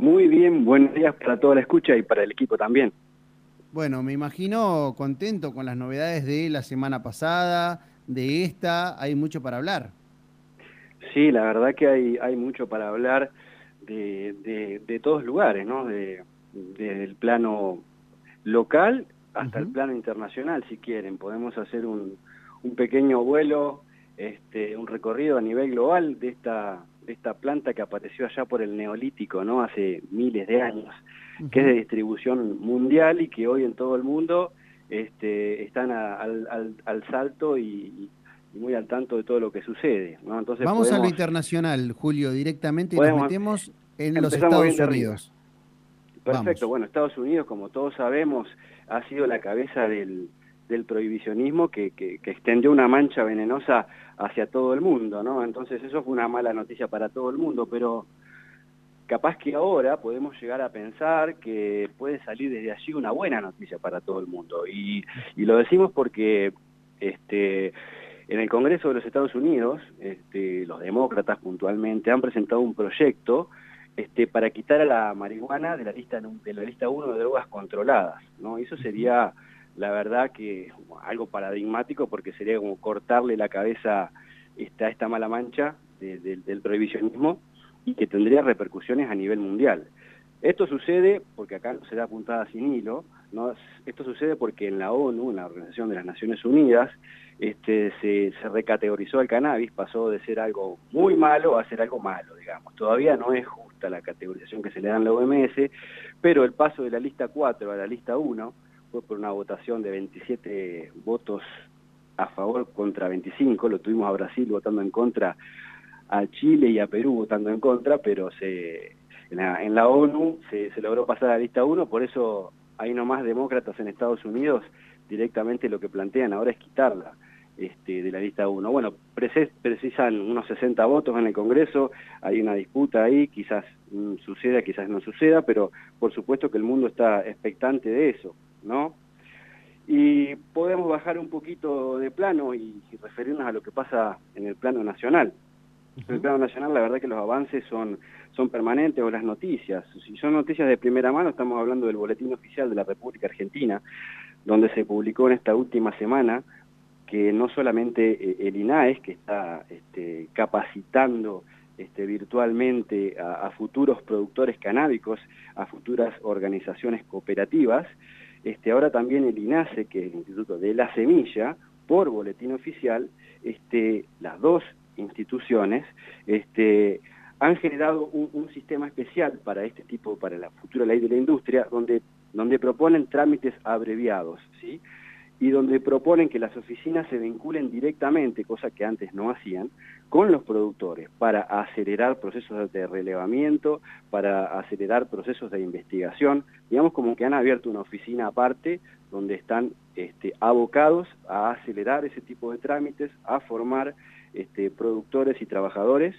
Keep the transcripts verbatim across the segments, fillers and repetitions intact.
Muy bien, buenos días para toda la escucha y para el equipo también. Bueno, me imagino contento con las novedades de la semana pasada, de esta, hay mucho para hablar. Sí, la verdad que hay, hay mucho para hablar de, de, de todos lugares, ¿no? De, desde el plano local hasta el Ujú. plano internacional, si quieren. Podemos hacer un, un pequeño vuelo, este, un recorrido a nivel global de esta, de esta planta que apareció allá por el Neolítico, ¿no? Hace miles de años, que es de Ujú. distribución mundial y que hoy en todo el mundo este, están a- al, al, al salto y, y muy al tanto de todo lo que sucede, ¿no? Entonces Vamos a lo podemos, internacional, Julio, directamente y nos podemos, metemos en los empezamos bien Estados de arriba. Unidos. Perfecto, Vamos. bueno, Estados Unidos, como todos sabemos, ha sido la cabeza del, del prohibicionismo que, que, que extendió una mancha venenosa hacia todo el mundo, ¿no? Entonces eso fue una mala noticia para todo el mundo, pero capaz que ahora podemos llegar a pensar que puede salir desde allí una buena noticia para todo el mundo. Y, y lo decimos porque este, en el Congreso de los Estados Unidos, este, los demócratas puntualmente han presentado un proyecto este, para quitar a la marihuana de la lista de la lista uno de drogas controladas, ¿no? Eso Ujú. sería, la verdad, que algo paradigmático porque sería como cortarle la cabeza esta, esta mala mancha de, de, del prohibicionismo y que tendría repercusiones a nivel mundial. Esto sucede porque acá no se da puntada sin hilo, ¿no? Esto sucede porque en la ONU, en la Organización de las Naciones Unidas, este, se, se recategorizó el cannabis, pasó de ser algo muy malo a ser algo malo, digamos. Todavía no es justa la categorización que se le da en la O M S, pero el paso de la lista cuatro a la lista uno fue por una votación de veintisiete votos a favor contra veinticinco, lo tuvimos a Brasil votando en contra, a Chile y a Perú votando en contra, pero se, en, la, en la ONU se, se logró pasar a la lista uno, por eso hay nomás demócratas en Estados Unidos, directamente lo que plantean ahora es quitarla este, de la lista uno. Bueno, preces, precisan unos sesenta votos en el Congreso, hay una disputa ahí, quizás mm, suceda, quizás no suceda, pero por supuesto que el mundo está expectante de eso, ¿no? Y podemos bajar un poquito de plano y, y referirnos a lo que pasa en el plano nacional. En el Ujú. plano nacional, la verdad que los avances son, son permanentes, o las noticias. Si son noticias de primera mano, estamos hablando del Boletín Oficial de la República Argentina, donde se publicó en esta última semana que no solamente eh, el INAES, que está este, capacitando este, virtualmente a, a futuros productores canábicos, a futuras organizaciones cooperativas, este, ahora también el INASE, que es el Instituto de la Semilla, por boletín oficial, este, las dos instituciones este, han generado un, un sistema especial para este tipo, para la futura ley de la industria, donde, donde proponen trámites abreviados, ¿sí? Y donde proponen que las oficinas se vinculen directamente, cosa que antes no hacían, con los productores para acelerar procesos de relevamiento, para acelerar procesos de investigación, digamos como que han abierto una oficina aparte donde están este, abocados a acelerar ese tipo de trámites, a formar este, productores y trabajadores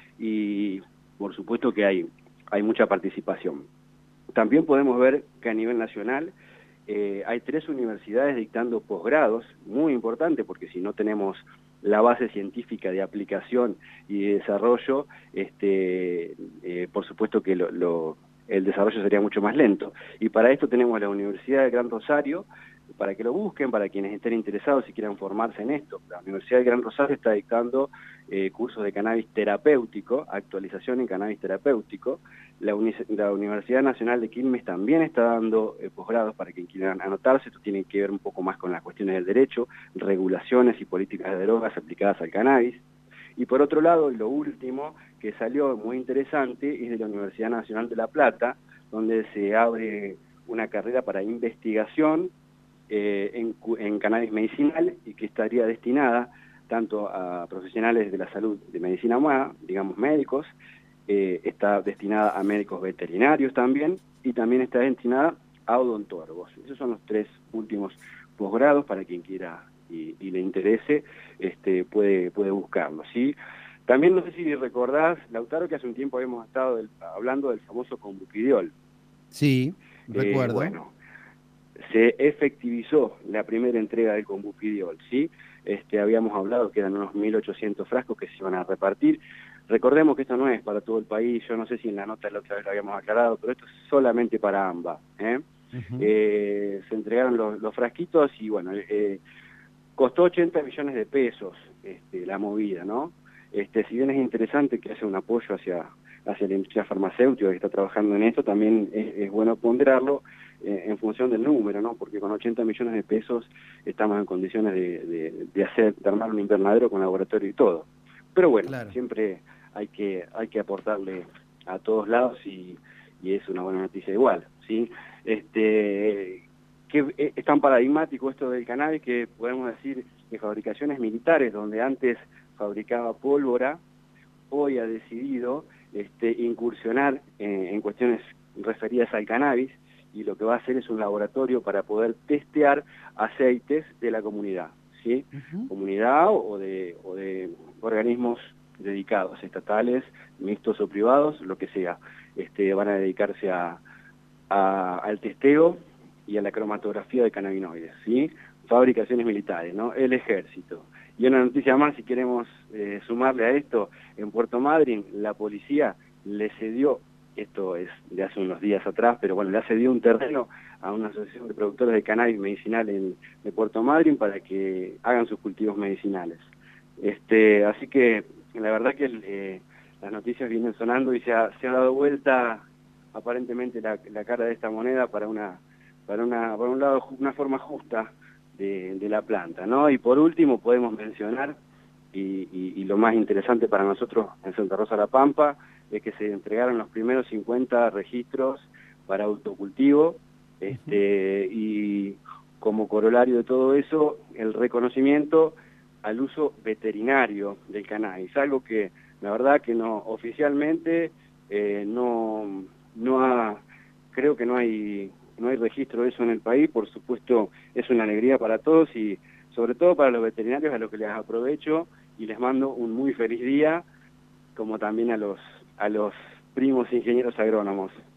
y por supuesto que hay, hay mucha participación. También podemos ver que a nivel nacional eh, hay tres universidades dictando posgrados, muy importante porque si no tenemos la base científica de aplicación y de desarrollo, este, eh, por supuesto que lo, lo, el desarrollo sería mucho más lento. Y para esto tenemos la Universidad del Gran Rosario, para que lo busquen, para quienes estén interesados y quieran formarse en esto. La Universidad del Gran Rosario está dictando eh, cursos de cannabis terapéutico, actualización en cannabis terapéutico. La, Uni la Universidad Nacional de Quilmes también está dando eh, posgrados para quien quieran anotarse. Esto tiene que ver un poco más con las cuestiones del derecho, regulaciones y políticas de drogas aplicadas al cannabis. Y por otro lado, y lo último que salió muy interesante es de la Universidad Nacional de La Plata, donde se abre una carrera para investigación eh, en, en cannabis medicinal y que estaría destinada tanto a profesionales de la salud de medicina humana, digamos médicos, eh, está destinada a médicos veterinarios también, y también está destinada a odontólogos. Esos son los tres últimos posgrados para quien quiera y, y le interese, este, puede, puede buscarlo, ¿sí? También no sé si recordás, Lautaro, que hace un tiempo habíamos estado del, hablando del famoso Combupidiol. Sí, Eh, recuerdo. bueno, se efectivizó la primera entrega del Combupidiol, ¿sí? Este, habíamos hablado que eran unos mil ochocientos frascos que se iban a repartir. Recordemos que esto no es para todo el país, yo no sé si en la nota la otra vez lo habíamos aclarado, pero esto es solamente para AMBA. ¿eh? Ujú. Eh, se entregaron los, los frasquitos y bueno, eh, costó ochenta millones de pesos este, la movida, ¿no? Este, si bien es interesante que haya un apoyo hacia, hacia la industria farmacéutica que está trabajando en esto, también es, es bueno ponderarlo eh, en función del número, ¿no? Porque con ochenta millones de pesos estamos en condiciones de, de, de hacer, de armar un invernadero con laboratorio y todo. Pero bueno, Claro. siempre hay que, hay que aportarle a todos lados y, y es una buena noticia igual, ¿sí? Este, que es tan paradigmático esto del cannabis que podemos decir que fabricaciones militares, donde antes fabricaba pólvora, hoy ha decidido este, incursionar en, en cuestiones referidas al cannabis y lo que va a hacer es un laboratorio para poder testear aceites de la comunidad, ¿sí? Ujú. Comunidad o de, o de organismos dedicados, estatales, mixtos o privados, lo que sea, este, van a dedicarse a, a, al testeo y a la cromatografía de cannabinoides, ¿sí? Fabricaciones militares, ¿no? El ejército. Y una noticia más, si queremos eh, sumarle a esto, en Puerto Madryn la policía le cedió, esto es de hace unos días atrás, pero bueno, le ha cedido un terreno a una asociación de productores de cannabis medicinal en, de Puerto Madryn para que hagan sus cultivos medicinales. Este, así que la verdad que eh, las noticias vienen sonando y se ha, se ha dado vuelta aparentemente la, la cara de esta moneda para una, para una, por un lado, una forma justa de, de la planta, ¿no? Y por último podemos mencionar, y, y, y lo más interesante para nosotros en Santa Rosa La Pampa, es que se entregaron los primeros cincuenta registros para autocultivo, Ujú. este, y como corolario de todo eso, el reconocimiento al uso veterinario del cannabis, algo que la verdad que no oficialmente eh, no, no ha, creo que no hay, no hay registro de eso en el país. Por supuesto es una alegría para todos y sobre todo para los veterinarios, a los que les aprovecho y les mando un muy feliz día, como también a los, a los primos ingenieros agrónomos.